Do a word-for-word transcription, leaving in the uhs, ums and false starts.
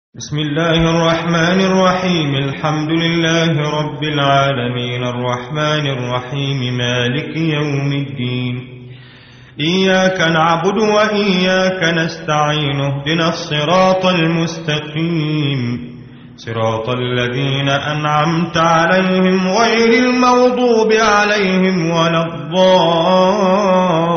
بسم الله الرحمن الرحيم. الحمد لله رب العالمين الرحمن الرحيم مالك يوم الدين. إياك نعبد وإياك نستعين. اهدنا الصراط المستقيم صراط الذين أنعمت عليهم غير المغضوب عليهم ولا الضالين.